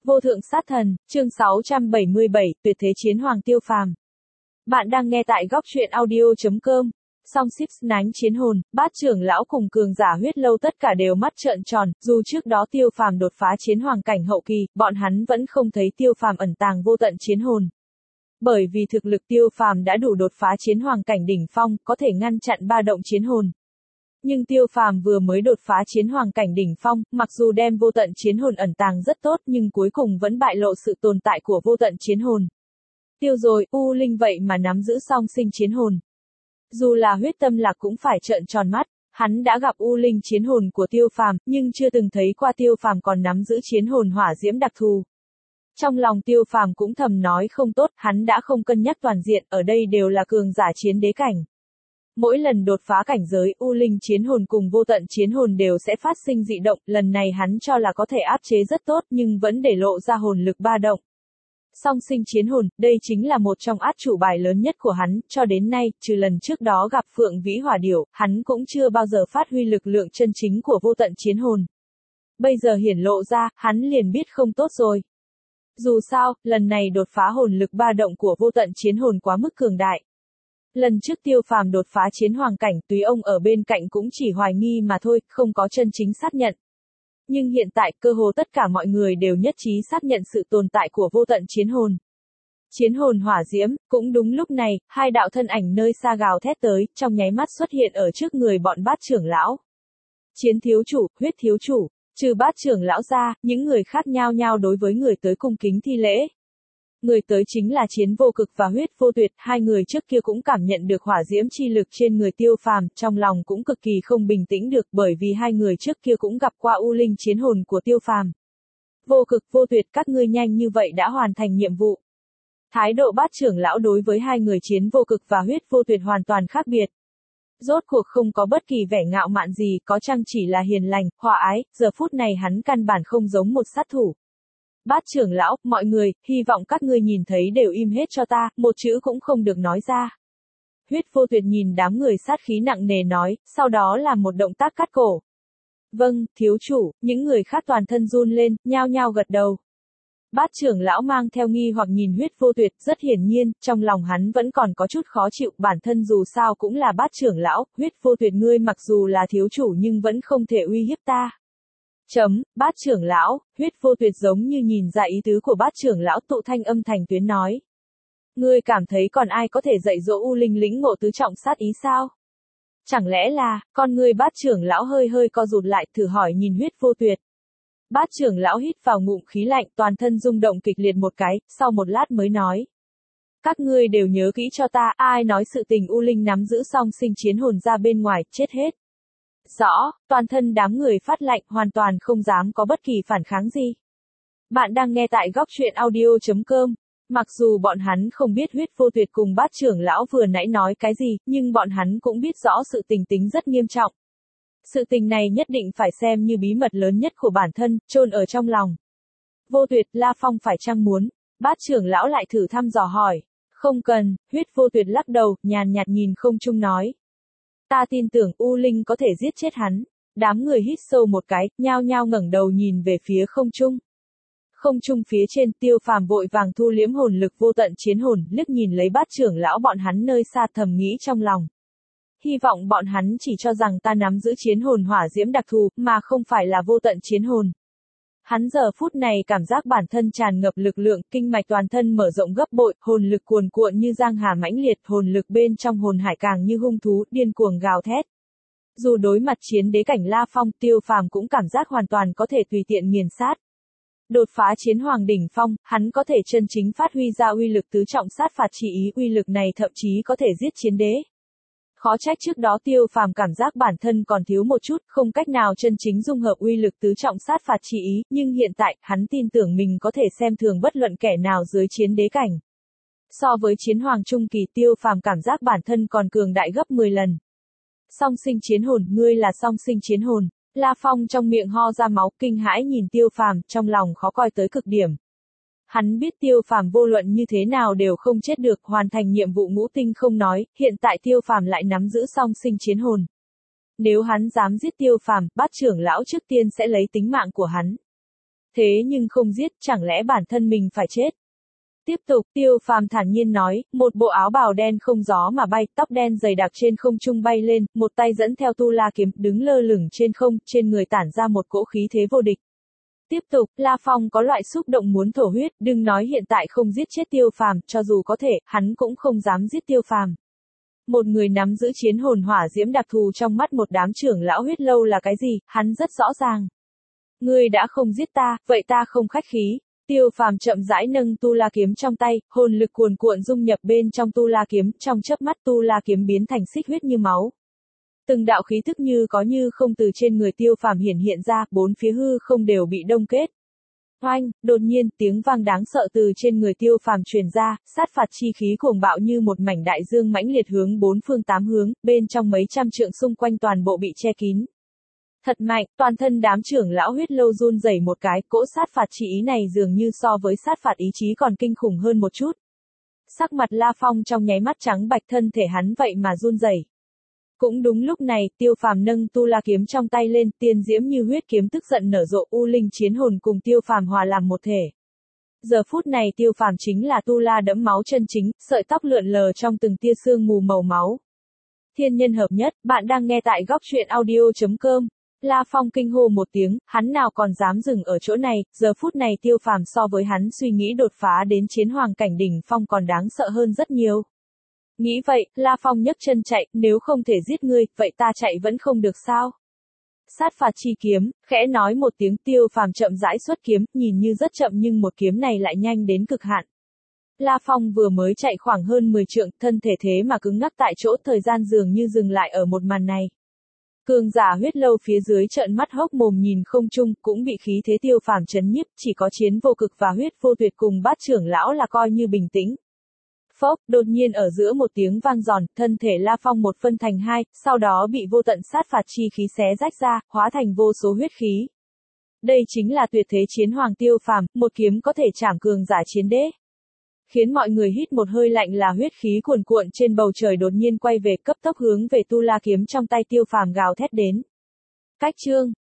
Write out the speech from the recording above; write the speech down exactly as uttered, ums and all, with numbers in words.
Vô thượng sát thần, chương sáu trăm bảy mươi bảy, tuyệt thế chiến hoàng Tiêu Phàm. Bạn đang nghe tại góc truyện audio.com. Song Six Nánh chiến hồn, Bát trưởng lão cùng cường giả huyết lâu tất cả đều mắt trợn tròn, dù trước đó Tiêu Phàm đột phá chiến hoàng cảnh hậu kỳ, bọn hắn vẫn không thấy Tiêu Phàm ẩn tàng vô tận chiến hồn. Bởi vì thực lực Tiêu Phàm đã đủ đột phá chiến hoàng cảnh đỉnh phong, có thể ngăn chặn ba động chiến hồn. Nhưng Tiêu Phàm vừa mới đột phá chiến hoàng cảnh đỉnh phong, mặc dù đem vô tận chiến hồn ẩn tàng rất tốt nhưng cuối cùng vẫn bại lộ sự tồn tại của vô tận chiến hồn. Tiêu rồi, U Linh vậy mà nắm giữ song sinh chiến hồn. Dù là huyết tâm lạc cũng phải trợn tròn mắt, hắn đã gặp U Linh chiến hồn của Tiêu Phàm, nhưng chưa từng thấy qua Tiêu Phàm còn nắm giữ chiến hồn hỏa diễm đặc thù. Trong lòng Tiêu Phàm cũng thầm nói không tốt, hắn đã không cân nhắc toàn diện, ở đây đều là cường giả chiến đế cảnh. Mỗi lần đột phá cảnh giới, U Linh chiến hồn cùng vô tận chiến hồn đều sẽ phát sinh dị động, lần này hắn cho là có thể áp chế rất tốt nhưng vẫn để lộ ra hồn lực ba động. Song sinh chiến hồn, đây chính là một trong át chủ bài lớn nhất của hắn, cho đến nay, trừ lần trước đó gặp Phượng Vĩ Hỏa Điểu, hắn cũng chưa bao giờ phát huy lực lượng chân chính của vô tận chiến hồn. Bây giờ hiển lộ ra, hắn liền biết không tốt rồi. Dù sao, lần này đột phá hồn lực ba động của vô tận chiến hồn quá mức cường đại. Lần trước Tiêu Phàm đột phá chiến hoàng cảnh, tùy ông ở bên cạnh cũng chỉ hoài nghi mà thôi, không có chân chính xác nhận. Nhưng hiện tại, cơ hồ tất cả mọi người đều nhất trí xác nhận sự tồn tại của vô tận chiến hồn. Chiến hồn hỏa diễm, cũng đúng lúc này, hai đạo thân ảnh nơi xa gào thét tới, trong nháy mắt xuất hiện ở trước người bọn Bát trưởng lão. Chiến thiếu chủ, huyết thiếu chủ, trừ Bát trưởng lão ra, những người khác nhao nhao đối với người tới cung kính thi lễ. Người tới chính là Chiến Vô Cực và Huyết Vô Tuyệt, hai người trước kia cũng cảm nhận được hỏa diễm chi lực trên người Tiêu Phàm, trong lòng cũng cực kỳ không bình tĩnh được bởi vì hai người trước kia cũng gặp qua U Linh chiến hồn của Tiêu Phàm. Vô Cực, Vô Tuyệt, các ngươi nhanh như vậy đã hoàn thành nhiệm vụ. Thái độ Bát trưởng lão đối với hai người Chiến Vô Cực và Huyết Vô Tuyệt hoàn toàn khác biệt. Rốt cuộc không có bất kỳ vẻ ngạo mạn gì, có chăng chỉ là hiền lành, hòa ái, giờ phút này hắn căn bản không giống một sát thủ. Bát trưởng lão, mọi người, hy vọng các ngươi nhìn thấy đều im hết cho ta, một chữ cũng không được nói ra. Huyết Vô Tuyệt nhìn đám người sát khí nặng nề nói, sau đó là một động tác cắt cổ. Vâng, thiếu chủ, những người khác toàn thân run lên, nhao nhao gật đầu. Bát trưởng lão mang theo nghi hoặc nhìn Huyết Vô Tuyệt, rất hiển nhiên, trong lòng hắn vẫn còn có chút khó chịu, bản thân dù sao cũng là Bát trưởng lão, Huyết Vô Tuyệt ngươi mặc dù là thiếu chủ nhưng vẫn không thể uy hiếp ta. Chấm, Bát trưởng lão, Huyết Vô Tuyệt giống như nhìn ra ý tứ của Bát trưởng lão, tụ thanh âm thành tuyến nói. Ngươi cảm thấy còn ai có thể dạy dỗ U Linh lĩnh ngộ tứ trọng sát ý sao? Chẳng lẽ là, con ngươi Bát trưởng lão hơi hơi co rụt lại, thử hỏi nhìn Huyết Vô Tuyệt. Bát trưởng lão hít vào ngụm khí lạnh, toàn thân rung động kịch liệt một cái, sau một lát mới nói. Các ngươi đều nhớ kỹ cho ta, ai nói sự tình U Linh nắm giữ song sinh chiến hồn ra bên ngoài, chết hết. Rõ, toàn thân đám người phát lạnh, hoàn toàn không dám có bất kỳ phản kháng gì. Bạn đang nghe tại góc truyện audio.com. Mặc dù bọn hắn không biết Huyết Vô Tuyệt cùng Bát trưởng lão vừa nãy nói cái gì, nhưng bọn hắn cũng biết rõ sự tình tính rất nghiêm trọng. Sự tình này nhất định phải xem như bí mật lớn nhất của bản thân, chôn ở trong lòng. Vô Tuyệt, La Phong phải chăng muốn? Bát trưởng lão lại thử thăm dò hỏi. Không cần, Huyết Vô Tuyệt lắc đầu, nhàn nhạt nhìn không trung nói. Ta tin tưởng U Linh có thể giết chết hắn. Đám người hít sâu một cái, nhao nhao ngẩng đầu nhìn về phía không trung. Không trung phía trên, Tiêu Phàm vội vàng thu liễm hồn lực vô tận chiến hồn, liếc nhìn lấy Bát trưởng lão bọn hắn nơi xa, thầm nghĩ trong lòng. Hy vọng bọn hắn chỉ cho rằng ta nắm giữ chiến hồn hỏa diễm đặc thù, mà không phải là vô tận chiến hồn. Hắn giờ phút này cảm giác bản thân tràn ngập lực lượng, kinh mạch toàn thân mở rộng gấp bội, hồn lực cuồn cuộn như giang hà mãnh liệt, hồn lực bên trong hồn hải càng như hung thú, điên cuồng gào thét. Dù đối mặt chiến đế cảnh La Phong, Tiêu Phàm cũng cảm giác hoàn toàn có thể tùy tiện nghiền sát. Đột phá chiến hoàng đỉnh phong, hắn có thể chân chính phát huy ra uy lực tứ trọng sát phạt chỉ ý, uy lực này thậm chí có thể giết chiến đế. Khó trách trước đó Tiêu Phàm cảm giác bản thân còn thiếu một chút, không cách nào chân chính dung hợp uy lực tứ trọng sát phạt chỉ ý, nhưng hiện tại, hắn tin tưởng mình có thể xem thường bất luận kẻ nào dưới chiến đế cảnh. So với chiến hoàng trung kỳ, Tiêu Phàm cảm giác bản thân còn cường đại gấp mười lần. Song sinh chiến hồn, ngươi là song sinh chiến hồn. La Phong trong miệng ho ra máu, kinh hãi nhìn Tiêu Phàm, trong lòng khó coi tới cực điểm. Hắn biết Tiêu Phàm vô luận như thế nào đều không chết được, hoàn thành nhiệm vụ ngũ tinh không nói, hiện tại Tiêu Phàm lại nắm giữ song sinh chiến hồn. Nếu hắn dám giết Tiêu Phàm, Bát trưởng lão trước tiên sẽ lấy tính mạng của hắn. Thế nhưng không giết, chẳng lẽ bản thân mình phải chết? Tiếp tục, Tiêu Phàm thản nhiên nói, một bộ áo bào đen không gió mà bay, tóc đen dày đặc trên không trung bay lên, một tay dẫn theo tu la kiếm, đứng lơ lửng trên không, trên người tản ra một cỗ khí thế vô địch. Tiếp tục, La Phong có loại xúc động muốn thổ huyết, đừng nói hiện tại không giết chết Tiêu Phàm, cho dù có thể, hắn cũng không dám giết Tiêu Phàm. Một người nắm giữ chiến hồn hỏa diễm đặc thù trong mắt một đám trưởng lão huyết lâu là cái gì, hắn rất rõ ràng. Ngươi đã không giết ta, vậy ta không khách khí. Tiêu Phàm chậm rãi nâng tu la kiếm trong tay, hồn lực cuồn cuộn dung nhập bên trong tu la kiếm, trong chớp mắt tu la kiếm biến thành xích huyết như máu. Từng đạo khí tức như có như không từ trên người Tiêu Phàm hiển hiện ra, bốn phía hư không đều bị đông kết. Oanh, đột nhiên, tiếng vang đáng sợ từ trên người Tiêu Phàm truyền ra, sát phạt chi khí cuồng bạo như một mảnh đại dương mãnh liệt hướng bốn phương tám hướng, bên trong mấy trăm trượng xung quanh toàn bộ bị che kín. Thật mạnh, toàn thân đám trưởng lão huyết lâu run rẩy một cái, cỗ sát phạt chi ý này dường như so với sát phạt ý chí còn kinh khủng hơn một chút. Sắc mặt La Phong trong nháy mắt trắng bạch, thân thể hắn vậy mà run rẩy. Cũng đúng lúc này, Tiêu Phàm nâng tu la kiếm trong tay lên, tiên diễm như huyết kiếm tức giận nở rộ, u linh chiến hồn cùng Tiêu Phàm hòa làm một thể. Giờ phút này Tiêu Phàm chính là tu la đẫm máu chân chính, sợi tóc lượn lờ trong từng tia sương mù màu máu. Thiên nhân hợp nhất, bạn đang nghe tại góc truyện audio chấm com. La Phong kinh hô một tiếng, hắn nào còn dám dừng ở chỗ này, giờ phút này Tiêu Phàm so với hắn suy nghĩ đột phá đến chiến hoàng cảnh đỉnh phong còn đáng sợ hơn rất nhiều. Nghĩ vậy, La Phong nhấc chân chạy, nếu không thể giết ngươi, vậy ta chạy vẫn không được sao? Sát phạt chi kiếm, khẽ nói một tiếng, Tiêu Phàm chậm rãi xuất kiếm, nhìn như rất chậm nhưng một kiếm này lại nhanh đến cực hạn. La Phong vừa mới chạy khoảng hơn mười trượng, thân thể thế mà cứng ngắc tại chỗ, thời gian dường như dừng lại ở một màn này. Cường giả huyết lâu phía dưới trợn mắt hốc mồm nhìn không trung, cũng bị khí thế Tiêu Phàm chấn nhiếp, chỉ có chiến vô cực và huyết vô tuyệt cùng bát trưởng lão là coi như bình tĩnh. Phốc, đột nhiên ở giữa một tiếng vang giòn, thân thể La Phong một phân thành hai, sau đó bị vô tận sát phạt chi khí xé rách ra, hóa thành vô số huyết khí. Đây chính là tuyệt thế chiến hoàng Tiêu Phàm, một kiếm có thể chảm cường giả chiến đế. Khiến mọi người hít một hơi lạnh là huyết khí cuồn cuộn trên bầu trời đột nhiên quay về, cấp tốc hướng về tu la kiếm trong tay Tiêu Phàm gào thét đến. Cách chương